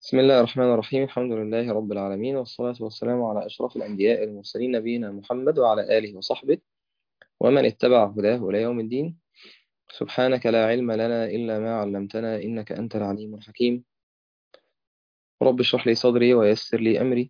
بسم الله الرحمن الرحيم. الحمد لله رب العالمين، والصلاة والسلام على أشرف الأنبياء المرسلين نبينا محمد وعلى آله وصحبه ومن اتبع هداه إلى يوم الدين. سبحانك لا علم لنا إلا ما علمتنا، إنك أنت العليم الحكيم. رب اشرح لي صدري ويسر لي أمري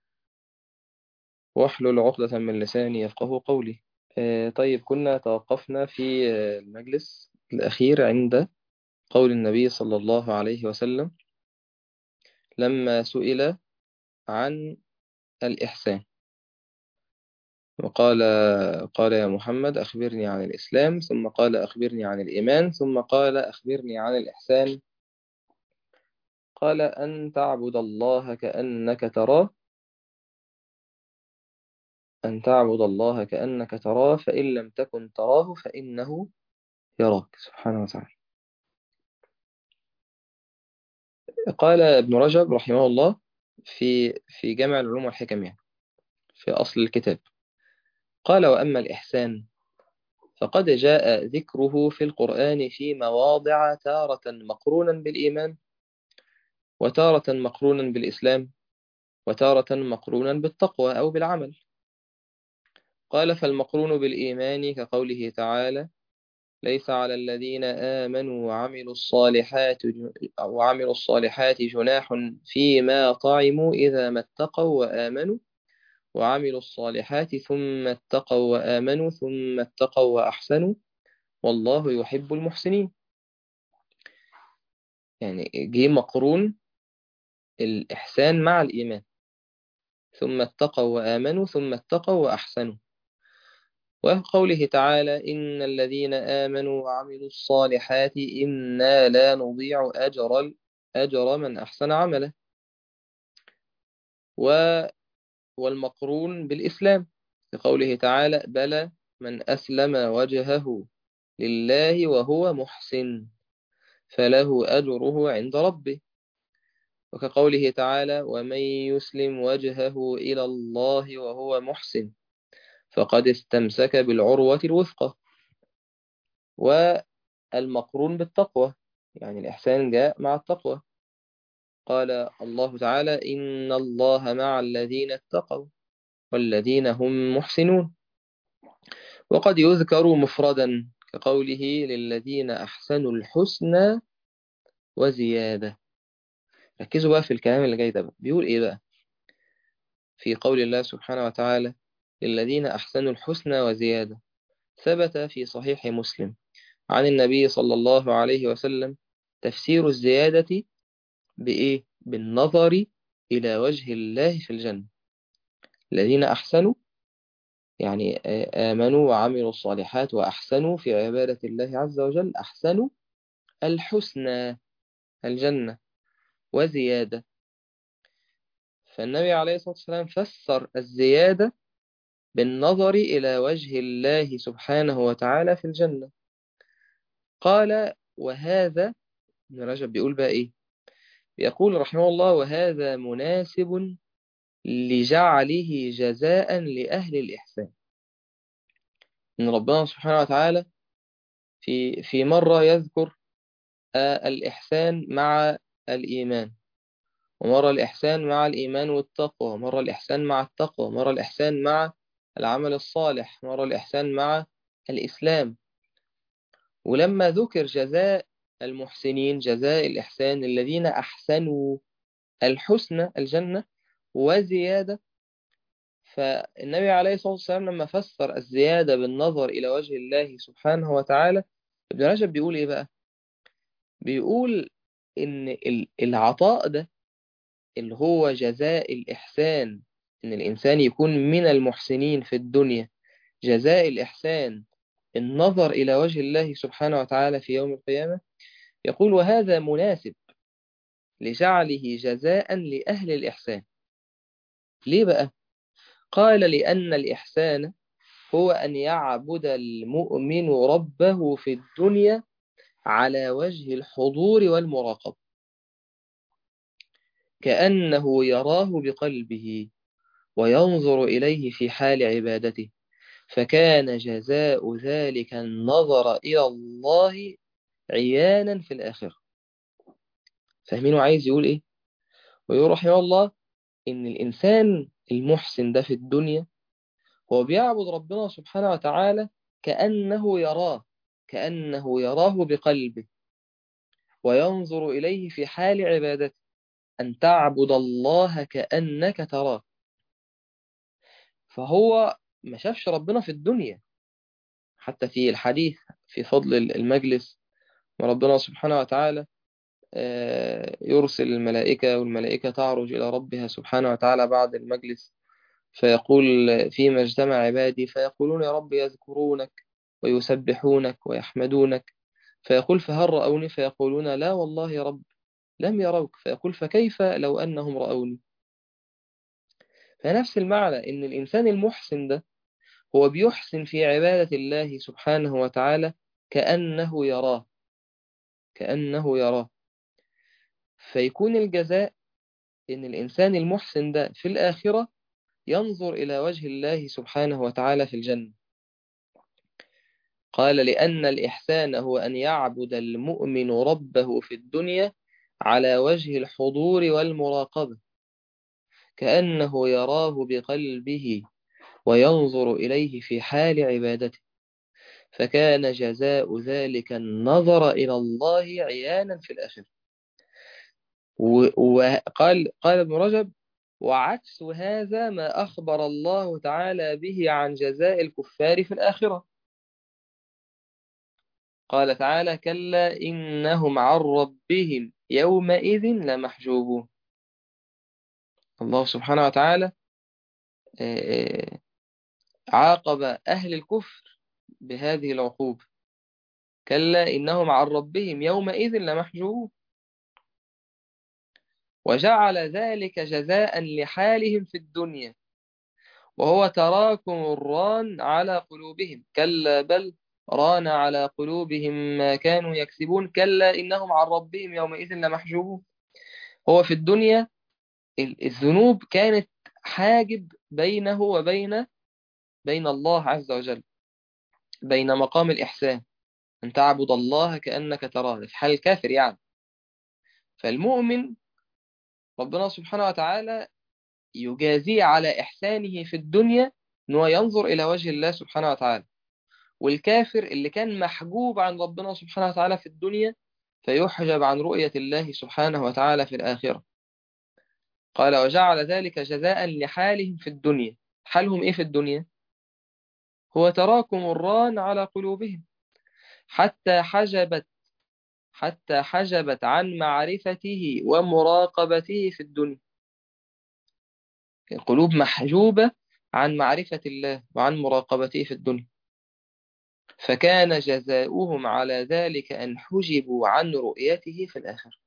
واحلل عقدة من لساني يفقه قولي. طيب، كنا توقفنا في المجلس الأخير عند قول النبي صلى الله عليه وسلم لما سئل عن الإحسان، وقال قال يا محمد أخبرني عن الإسلام، ثم قال أخبرني عن الإيمان، ثم قال أخبرني عن الإحسان. قال أن تعبد الله كأنك تراه، أن تعبد الله كأنك تراه، فإن لم تكن تراه فإنه يراك سبحانه وتعالى. قال ابن رجب رحمه الله في جامع العلوم والحكم، يعني في أصل الكتاب، قال وأما الإحسان فقد جاء ذكره في القرآن في مواضع تارة مقرونا بالإيمان، وتارة مقرونا بالإسلام، وتارة مقرونا بالتقوى أو بالعمل. قال فالمقرون بالإيمان كقوله تعالى ليس على الذين آمنوا وعملوا الصالحات جناح فيما طعموا إذا ما اتقوا وآمنوا وعملوا الصالحات ثم اتقوا وآمنوا ثم اتقوا وأحسنوا والله يحب المحسنين. يعني جه مقرون الإحسان مع الإيمان، ثم اتقوا وآمنوا ثم اتقوا وأحسنوا. وقوله تعالى إن الذين آمنوا وعملوا الصالحات إنا لا نضيع أجر من أحسن عملا. والمقرون بالإسلام كقوله تعالى بلى من أسلم وجهه لله وهو محسن فله أجره عند ربه. وكقوله تعالى ومن يسلم وجهه إلى الله وهو محسن فقد استمسك بالعروة الوثقى. والمقرون بالتقوى، يعني الإحسان جاء مع التقوى. قال الله تعالى إن الله مع الذين اتقوا والذين هم محسنون. وقد يذكر مفردا كقوله للذين أحسنوا الحسنى وزيادة. ركزوا بقى في الكلام اللي جاي ده بقى. بيقول إيه بقى في قول الله سبحانه وتعالى للذين أحسنوا الحسنى وزيادة؟ ثبت في صحيح مسلم عن النبي صلى الله عليه وسلم تفسير الزيادة بإيه؟ بالنظر إلى وجه الله في الجنة. الذين أحسنوا يعني آمنوا وعملوا الصالحات وأحسنوا في عبادة الله عز وجل، أحسنوا الحسنى الجنة وزيادة. فالنبي عليه الصلاة والسلام فسر الزيادة بالنظر إلى وجه الله سبحانه وتعالى في الجنة. قال وهذا، ابن رجب بيقول بقى إيه؟ يقول رحمه الله وهذا مناسب لجعله جزاء لأهل الإحسان. إن ربنا سبحانه وتعالى في مرة يذكر الإحسان مع الإيمان، ومرة الإحسان مع الإيمان والتقوى، ومرة الإحسان مع التقوى، ومرة الإحسان مع العمل الصالح، مرة الإحسان مع الإسلام. ولما ذكر جزاء المحسنين، جزاء الإحسان الذين أحسنوا الحسنى الجنة وزيادة، فالنبي عليه الصلاة والسلام لما فسر الزيادة بالنظر إلى وجه الله سبحانه وتعالى، ابن رجب بيقول إيه بقى؟ بيقول إن العطاء ده اللي هو جزاء الإحسان، إن الإنسان يكون من المحسنين في الدنيا، جزاء الإحسان النظر إلى وجه الله سبحانه وتعالى في يوم القيامة. يقول وهذا مناسب لجعله جزاء لأهل الإحسان. ليه بقى؟ قال لأن الإحسان هو أن يعبد المؤمن ربه في الدنيا على وجه الحضور والمراقبة، كأنه يراه بقلبه وينظر إليه في حال عبادته، فكان جزاء ذلك النظر إلى الله عيانا في الآخرة. فاهمين عايز يقول إيه؟ ويقول رحمه الله إن الإنسان المحسن ده في الدنيا هو بيعبد ربنا سبحانه وتعالى كأنه يراه، كأنه يراه بقلبه، وينظر إليه في حال عبادته، أن تعبد الله كأنك تراه. فهو ما شافش ربنا في الدنيا. حتى في الحديث في فضل المجلس، وربنا سبحانه وتعالى يرسل الملائكة، والملائكة تعرج إلى ربها سبحانه وتعالى بعد المجلس، فيقول فيما اجتمع عبادي فيقولون يا رب يذكرونك ويسبحونك ويحمدونك، فيقول فهل رأوني؟ فيقولون لا والله يا رب لم يروك، فيقول فكيف لو أنهم رأوني؟ فنفس المعنى إن الإنسان المحسن ده هو بيحسن في عبادة الله سبحانه وتعالى كأنه يراه، كأنه يراه. فيكون الجزاء إن الإنسان المحسن ده في الآخرة ينظر إلى وجه الله سبحانه وتعالى في الجنة. قال لأن الإحسان هو أن يعبد المؤمن ربه في الدنيا على وجه الحضور والمراقبة، كأنه يراه بقلبه وينظر إليه في حال عبادته، فكان جزاء ذلك النظر إلى الله عيانا في الآخرة. وقال ابن رجب: وعكس هذا ما أخبر الله تعالى به عن جزاء الكفار في الآخرة. قال تعالى: كلا إنهم عن ربهم يومئذ لمحجوبون. الله سبحانه وتعالى آه، عاقب أهل الكفر بهذه العقوبة: كلا إنهم عن ربهم يومئذ لمحجوبون. وجعل ذلك جزاء لحالهم في الدنيا، وهو تراكم الران على قلوبهم، كلا بل ران على قلوبهم ما كانوا يكسبون، كلا إنهم عن ربهم يومئذ لمحجوبون. هو في الدنيا الذنوب كانت حاجب بينه بين الله عز وجل، بين مقام الإحسان أن تعبد الله كأنك تراه في حال الكافر يعني. فالمؤمن ربنا سبحانه وتعالى يجازيه على إحسانه في الدنيا أنه ينظر إلى وجه الله سبحانه وتعالى. والكافر اللي كان محجوب عن ربنا سبحانه وتعالى في الدنيا فيحجب عن رؤية الله سبحانه وتعالى في الآخرة. قال: وجعل ذلك جزاء لحالهم في الدنيا. حالهم إيه في الدنيا؟ هو تراكم الران على قلوبهم حتى حجبت عن معرفته ومراقبته في الدنيا. القلوب محجوبة عن معرفة الله وعن مراقبته في الدنيا، فكان جزاؤهم على ذلك أن حجبوا عن رؤيته في الآخرة.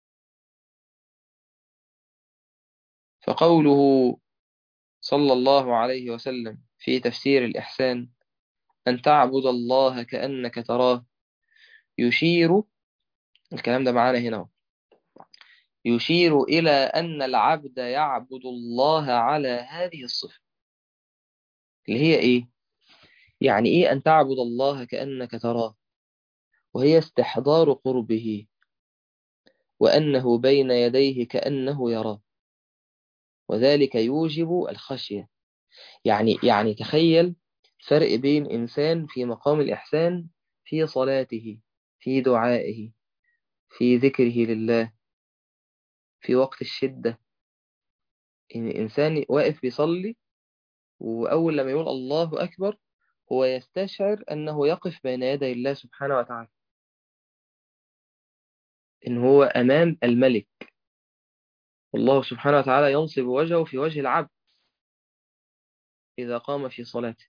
فقوله صلى الله عليه وسلم في تفسير الإحسان: أن تعبد الله كأنك تراه، يشير، الكلام ده معانا هنا، يشير إلى أن العبد يعبد الله على هذه الصفة اللي هي إيه؟ يعني إيه أن تعبد الله كأنك تراه؟ وهي استحضار قربه، وأنه بين يديه كأنه يراه، وذلك يوجب الخشية. يعني تخيل فرق بين إنسان في مقام الإحسان في صلاته، في دعائه، في ذكره لله، في وقت الشدة. إن إنسان واقف بيصلي، وأول لما يقول الله أكبر هو يستشعر أنه يقف بين يدي الله سبحانه وتعالى، إن هو أمام الملك، والله سبحانه وتعالى ينصب وجهه في وجه العبد إذا قام في صلاته.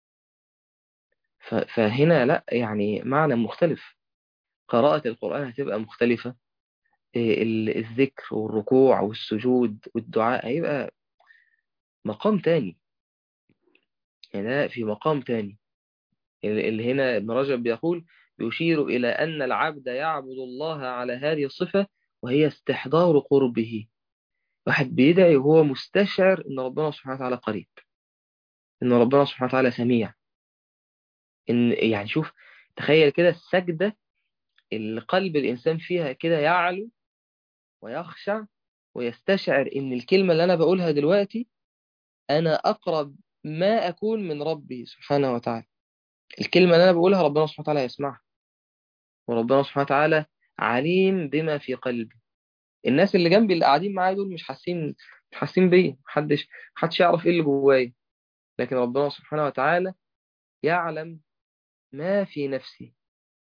فهنا لا، يعني معنى مختلف، قراءة القرآن هتبقى مختلفة، الذكر والركوع والسجود والدعاء هيبقى مقام تاني. يعني ده في مقام تاني. اللي هنا ابن رجب بيقول: يشير إلى أن العبد يعبد الله على هذه الصفة، وهي استحضار قربه. واحد بيدعي وهو مستشعر إن ربنا سبحانه وتعالى قريب، إن ربنا سبحانه وتعالى سميع. إن يعني شوف، تخيل كده السجدة اللي قلب الإنسان فيها كده يعلو ويخشع ويستشعر إن الكلمة اللي أنا بقولها دلوقتي أنا أقرب ما أكون من ربي سبحانه وتعالى. الكلمة اللي أنا بقولها ربنا سبحانه وتعالى يسمعها، وربنا سبحانه وتعالى عليم بما في قلبي. الناس اللي جنبي اللي قاعدين معايا دول مش حاسين بيا، محدش يعرف إيه اللي جوايا، لكن ربنا سبحانه وتعالى يعلم ما في نفسي.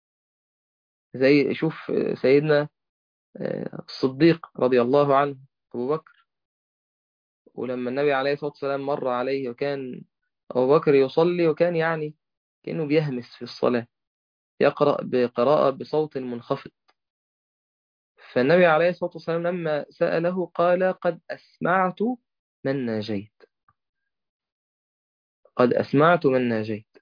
زي شوف سيدنا الصديق رضي الله عنه، أبو بكر، ولما النبي عليه الصلاة والسلام مر عليه وكان أبو بكر يصلي، وكان يعني كأنه بيهمس في الصلاة، يقرأ بقراءة بصوت منخفض. فالنبي عليه الصلاة والسلام لما سأله قال: قد أسمعت من ناجيت، قد أسمعت من ناجيت،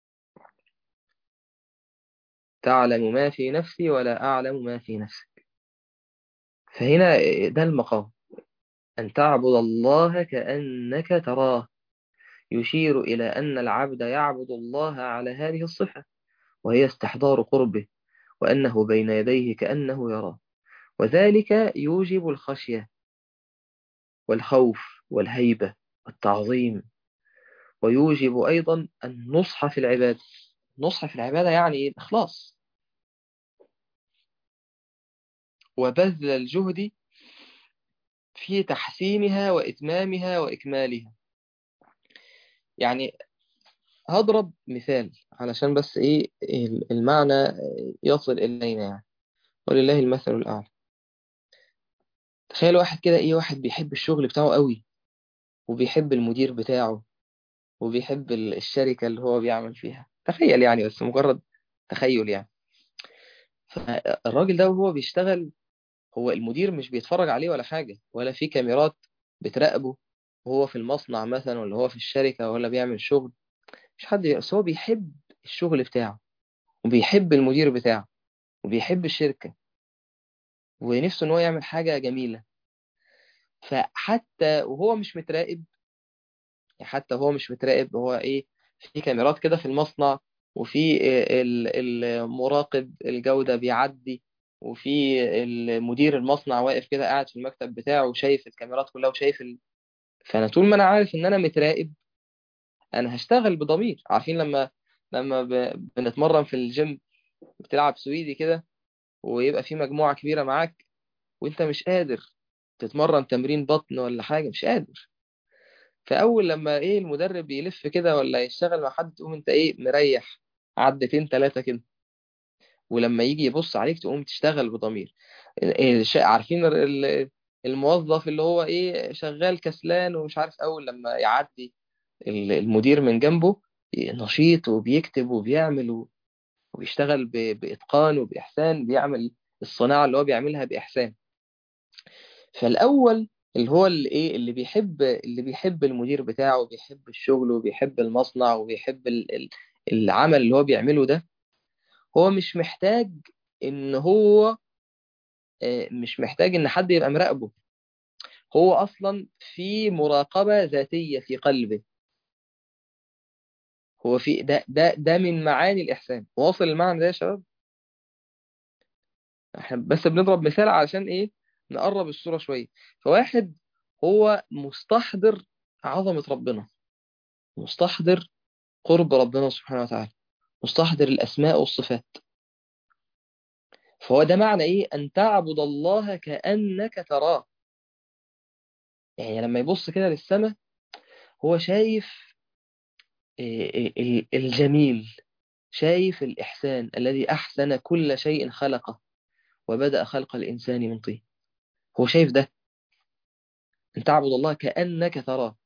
تعلم ما في نفسي ولا أعلم ما في نفسك. فهنا ده المقام، أن تعبد الله كأنك تراه، يشير إلى أن العبد يعبد الله على هذه الصفة، وهي استحضار قربه، وأنه بين يديه كأنه يراه. وذلك يوجب الخشية والخوف والهيبة والتعظيم، ويوجب أيضا النصح في العبادة. النصح في العبادة يعني الإخلاص وبذل الجهد في تحسينها وإتمامها وإكمالها. يعني هضرب مثال علشان بس إيه المعنى يصل إلينا يعني، ولله المثل الأعلى. تخيل واحد كده، واحد بيحب الشغل بتاعه قوي، وبيحب المدير بتاعه، وبيحب الشركة اللي هو بيعمل فيها. تخيل يعني، بس مجرد تخيل يعني. فالراجل ده وهو بيشتغل، هو المدير مش بيتفرج عليه ولا حاجة، ولا في كاميرات بتراقبه وهو في المصنع مثلا، ولا هو في الشركة، ولا بيعمل شغل. مش حد بس هو بيحب الشغل بتاعه، وبيحب المدير بتاعه، وبيحب الشركة، ونفسه ان هو يعمل حاجة جميلة. فحتى وهو مش متراقب، يعني حتى هو مش متراقب، هو في كاميرات كده في المصنع، وفي المراقب الجودة بيعدي، وفي المدير المصنع واقف كده قاعد في المكتب بتاعه وشايف الكاميرات كلها وشايف فانا طول ما انا عارف ان انا متراقب، انا هشتغل بضمير. عارفين لما بنتمرن في الجيم، بتلعب سويدي كده، ويبقى في مجموعة كبيرة معاك، وانت مش قادر تتمرن تمرين بطن ولا حاجة، مش قادر. فاول لما المدرب يلف كده ولا يشتغل مع حد، تقوم انت مريح عدتين ثلاثة كده، ولما يجي يبص عليك تقوم تشتغل بضمير. عارفين الموظف اللي هو شغال كسلان ومش عارف، اول لما يعدي المدير من جنبه نشيط وبيكتب وبيعمل وبيشتغل بإتقان وبإحسان، بيعمل الصناعة اللي هو بيعملها بإحسان. فالأول اللي هو اللي بيحب المدير بتاعه، وبيحب الشغل، وبيحب المصنع، وبيحب العمل اللي هو بيعمله ده، هو مش محتاج إن حد يبقى مراقبه. هو أصلا في مراقبة ذاتية في قلبه. هو في ده من معاني الإحسان. واصل المعنى ده يا شباب؟ احنا بس بنضرب مثال علشان نقرب الصورة شوية. فواحد هو مستحضر عظمة ربنا، مستحضر قرب ربنا سبحانه وتعالى، مستحضر الأسماء والصفات. فهو ده معنى أن تعبد الله كأنك تراه. يعني لما يبص كده للسماء، هو شايف الجميل، شايف الإحسان الذي أحسن كل شيء خلقه، وبدأ خلق الإنسان من طين. هو شايف ده، أن تعبد الله كأنك تراه.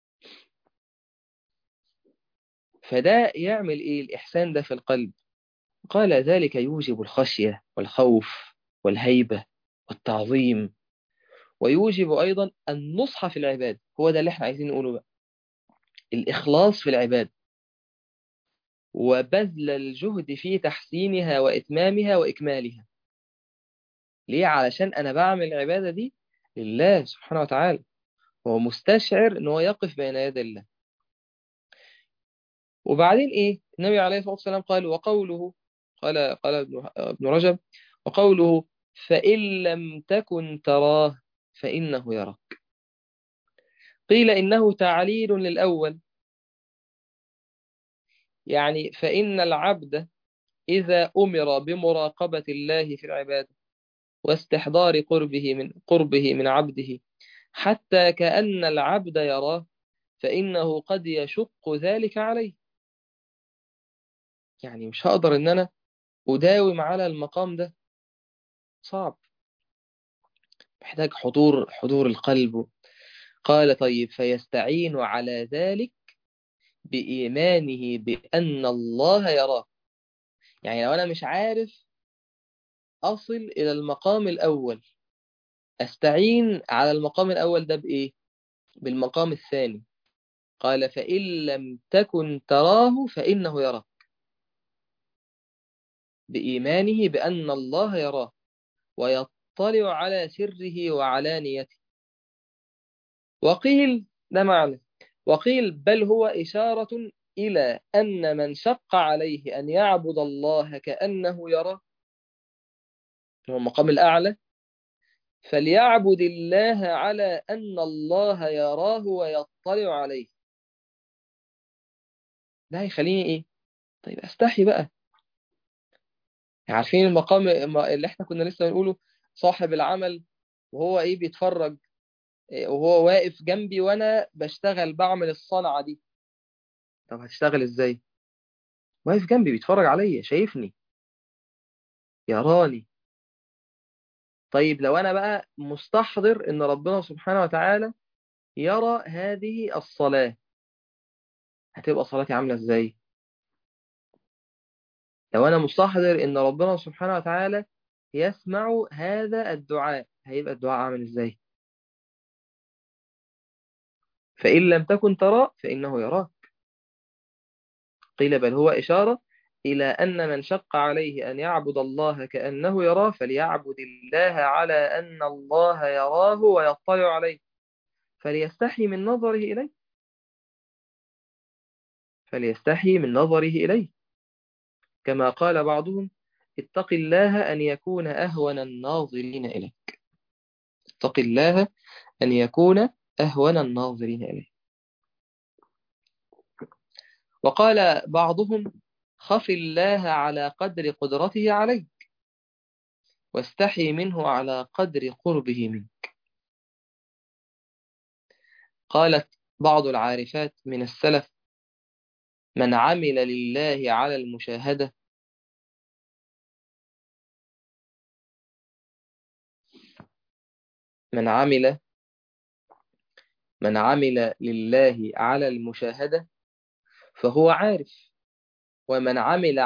فده يعمل الإحسان ده في القلب. قال: ذلك يوجب الخشية والخوف والهيبة والتعظيم، ويوجب أيضا النصح في العباد. هو ده اللي احنا عايزين نقوله بقى، الإخلاص في العباد، وبذل الجهد في تحسينها وإتمامها وإكمالها. ليه؟ علشان أنا بعمل العبادة دي لله سبحانه وتعالى، هو مستشعر ان هو يقف بين يدي الله. وبعدين النبي عليه الصلاة والسلام قال: وقوله، قال ابن رجب: وقوله فإن لم تكن تراه فإنه يراك. قيل إنه تعليل للأول، يعني فإن العبد إذا أمر بمراقبة الله في العبادة واستحضار قربه من عبده حتى كأن العبد يراه، فإنه قد يشق ذلك عليه. يعني مش هقدر إن أنا أداوم على المقام ده، صعب، محتاج حضور القلب. قال طيب فيستعين على ذلك بإيمانه بأن الله يراه. يعني لو أنا مش عارف أصل إلى المقام الأول، أستعين على المقام الأول ده بإيه؟ بالمقام الثاني. قال فإن لم تكن تراه فإنه يراك، بإيمانه بأن الله يراه ويطلع على سره وعلانيته. وقيل ده معنى، وقيل بل هو إشارة إلى أن من شق عليه أن يعبد الله كأنه يراه، هو المقام الأعلى، فليعبد الله على أن الله يراه ويطلع عليه. ده هيخليني إيه؟ طيب أستحي بقى. عارفين المقام اللي احنا كنا لسه بنقوله، صاحب العمل وهو إيه بيتفرج، وهو واقف جنبي وأنا بشتغل بعمل الصنعة دي. طب هتشتغل إزاي؟ واقف جنبي بيتفرج عليا، شايفني، يراني. طيب لو أنا بقى مستحضر إن ربنا سبحانه وتعالى يرى هذه الصلاة، هتبقى صلاتي عاملة إزاي؟ لو أنا مستحضر إن ربنا سبحانه وتعالى يسمع هذا الدعاء، هيبقى الدعاء عامل إزاي؟ فإن لم تكن ترى فإنه يراك. قيل بل هو إشارة إلى أن من شق عليه أن يعبد الله كأنه يراه فليعبد الله على أن الله يراه ويطلع عليه، فليستحي من نظره إليه، فليستحي من نظره إليه. كما قال بعضهم اتق الله أن يكون أهون الناظرين إليه. اتق الله أن يكون أهون الناظرين إليه. وقال بعضهم خف الله على قدر قدرته عليك واستحي منه على قدر قربه منك. قالت بعض العارفات من السلف من عمل لله على المشاهدة من عمل من عمل لله على المشاهدة فهو عارف، ومن عمل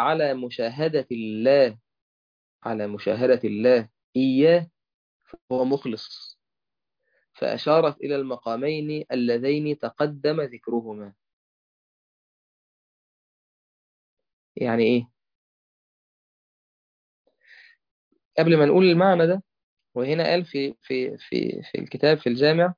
على مشاهدة الله إياه فهو مخلص. فأشارت إلى المقامين اللذين تقدم ذكرهما. يعني إيه؟ قبل ما نقول المعنى ده، وهنا قال في الكتاب في الجامع،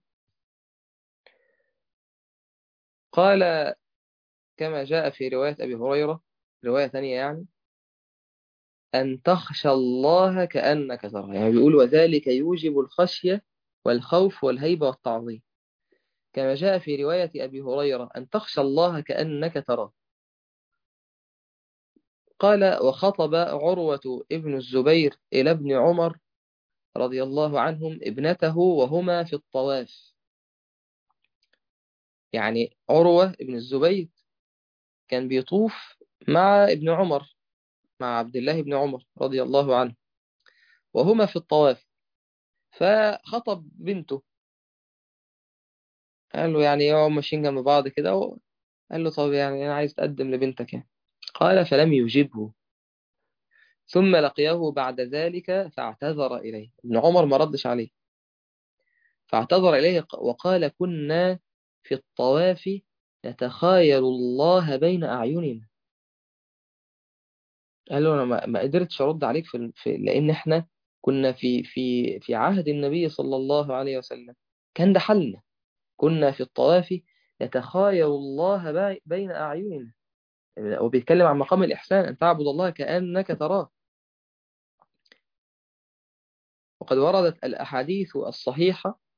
قال كما جاء في رواية أبي هريرة، رواية ثانية يعني، أن تخشى الله كأنك تراه. يعني بيقول وذلك يوجب الخشية والخوف والهيبة والتعظيم. كما جاء في رواية أبي هريرة أن تخشى الله كأنك تراه. قال وخطب عروة ابن الزبير إلى ابن عمر رضي الله عنهم ابنته وهما في الطواف. يعني عروة ابن الزبير كان بيطوف مع ابن عمر، مع عبد الله بن عمر رضي الله عنه، وهما في الطواف، فخطب بنته. قال له يعني يوم ماشيين جنب بعض كده، قال له طب يعني أنا عايز أتقدم لبنتك يعني. قال فلم يجبه، ثم لقيه بعد ذلك فاعتذر إليه. ابن عمر ما ردش عليه، فاعتذر إليه وقال كنا في الطواف نتخايل الله بين أعيننا. قال له أنا ما قدرتش أرد عليك لأن إحنا كنا في عهد النبي صلى الله عليه وسلم، كان ده حالنا، كنا في الطواف نتخايل الله بين أعيننا. وبيتكلم عن مقام الإحسان، أن تعبد الله كأنك تراه. وقد وردت الأحاديث الصحيحة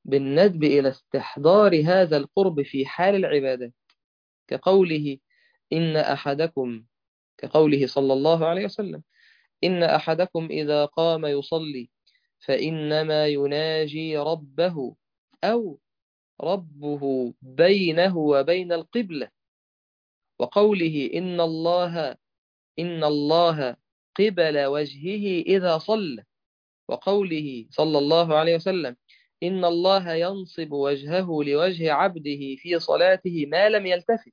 بالندب إلى استحضار هذا القرب في حال العبادة، كقوله إن أحدكم كقوله صلى الله عليه وسلم إن أحدكم إذا قام يصلي فإنما يناجي ربه أو ربه بينه وبين القبلة، وقوله إن الله قبل وجهه إذا صلى، وقوله صلى الله عليه وسلم إن الله ينصب وجهه لوجه عبده في صلاته ما لم يلتفت،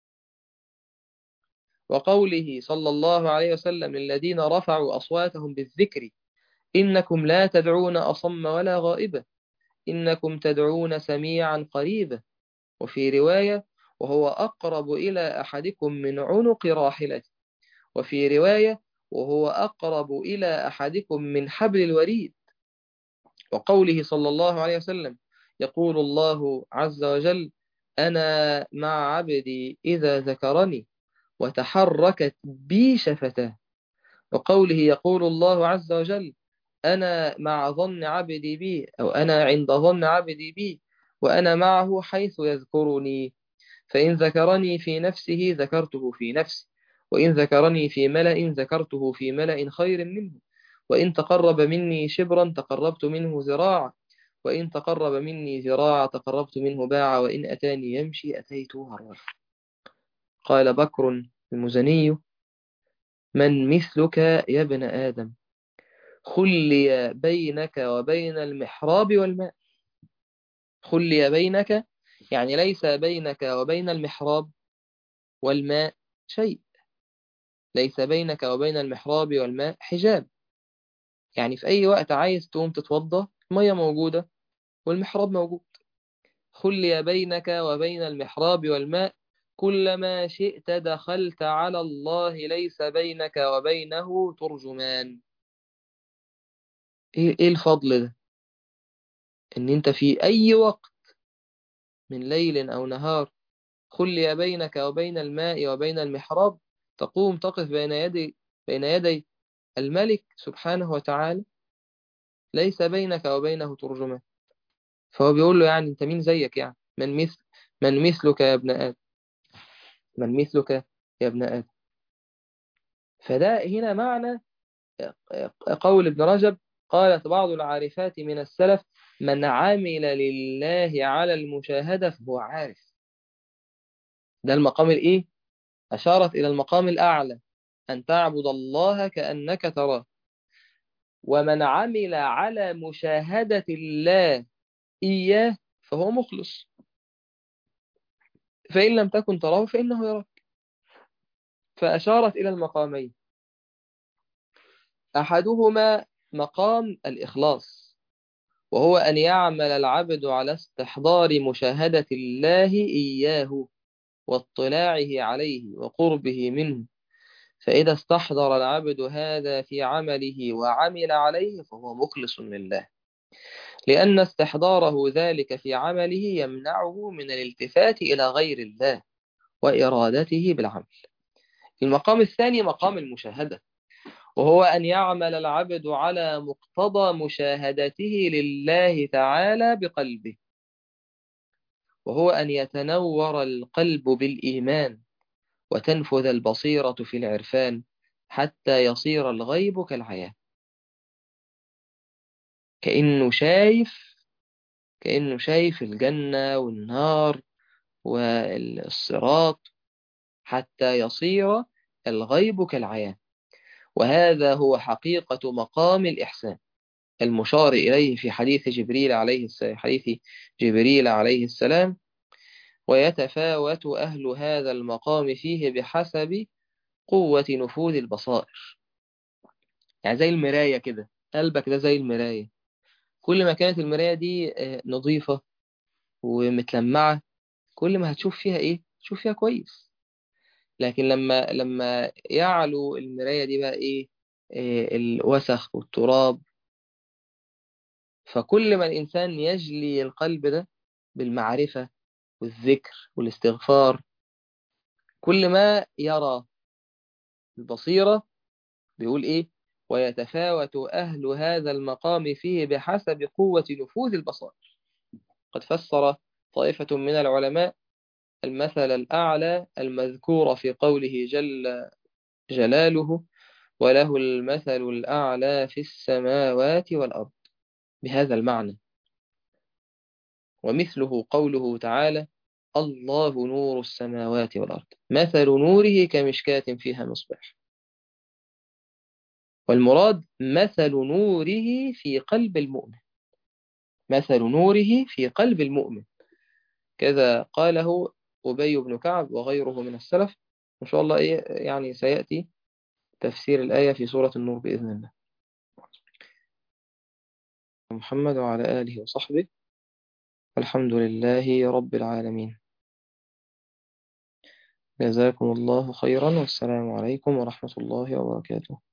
وقوله صلى الله عليه وسلم للذين رفعوا أصواتهم بالذكر إنكم لا تدعون أصم ولا غائبا إنكم تدعون سميعا قريبا، وفي رواية وهو أقرب إلى أحدكم من عنق راحلته، وفي رواية وهو أقرب إلى أحدكم من حبل الوريد، وقوله صلى الله عليه وسلم يقول الله عز وجل أنا مع عبدي إذا ذكرني وتحركت بي شفتاه، وقوله يقول الله عز وجل أنا مع ظن عبدي بي أو أنا عند ظن عبدي بي وأنا معه حيث يذكرني، فإن ذكرني في نفسه ذكرته في نفسي، وإن ذكرني في ملأ ذكرته في ملأ خير منه، وإن تقرب مني شبرا تقربت منه ذراعا، وإن تقرب مني ذراعا تقربت منه باعا، وإن أتاني يمشي أتيته هرولا. قال بكر المزني من مثلك يا ابن آدم خلي بينك وبين المحراب والماء. خلي بينك يعني ليس بينك وبين المحراب والماء شيء، ليس بينك وبين المحراب والماء حجاب، يعني في أي وقت عايز تقوم تتوضى المية موجودة والمحراب موجود. خلي بينك وبين المحراب والماء كلما شئت دخلت على الله ليس بينك وبينه ترجمان. إيه الفضل ده؟ إن أنت في أي وقت من ليل أو نهار خلي بينك وبين الماء وبين المحراب تقوم تقف بين يدي الملك سبحانه وتعالى ليس بينك وبينه ترجمان. فهو بيقول له يعني أنت مين زيك، يعني من مثلك يا ابن آدم، من مثلك يا ابن آدم. فده هنا معنى قول ابن رجب قالت بعض العارفات من السلف من عمل لله على المشاهدة فهو عارف. ده المقام الإيه؟ أشارت إلى المقام الأعلى أن تعبد الله كأنك تراه. ومن عمل على مشاهدة الله إياه فهو مخلص، فإن لم تكن تراه فإنه يراك. فأشارت إلى المقامين، أحدهما مقام الإخلاص، وهو أن يعمل العبد على استحضار مشاهدة الله إياه واطلاعه عليه وقربه منه، فإذا استحضر العبد هذا في عمله وعمل عليه فهو مخلص لله، لأن استحضاره ذلك في عمله يمنعه من الالتفات إلى غير الله وإرادته بالعمل. المقام الثاني مقام المشاهدة، وهو أن يعمل العبد على مقتضى مشاهدته لله تعالى بقلبه، وهو أن يتنور القلب بالإيمان وتنفذ البصيرة في العرفان حتى يصير الغيب كالعيان، كأنه شايف الجنة والنار والصراط حتى يصير الغيب كالعيان. وهذا هو حقيقة مقام الإحسان المشار إليه في حديث جبريل عليه السلام، ويتفاوت أهل هذا المقام فيه بحسب قوة نفوذ البصائر. يعني زي المراية كده، قلبك ده زي المراية، كل ما كانت المراية دي نظيفة ومتلمعة كل ما هتشوف فيها إيه؟ تشوف فيها كويس. لكن لما يعلو المراية دي بقى إيه؟ الوسخ والتراب، فكل ما الإنسان يجلي القلب ده بالمعرفة والذكر والاستغفار كل ما يرى البصيرة. بيقول إيه؟ ويتفاوت أهل هذا المقام فيه بحسب قوة نفوذ البصائر. قد فسر طائفة من العلماء المثل الأعلى المذكور في قوله جل جلاله وله المثل الأعلى في السماوات والأرض بهذا المعنى، ومثله قوله تعالى الله نور السماوات والأرض مثل نوره كمشكاة فيها مصباح. والمراد مثل نوره في قلب المؤمن، مثل نوره في قلب المؤمن، كذا قاله أبي بن كعب وغيره من السلف. إن شاء الله يعني سيأتي تفسير الآية في سورة النور بإذن الله. محمد وعلى آله وصحبه، الحمد لله رب العالمين. جزاكم الله خيرا، والسلام عليكم ورحمة الله وبركاته.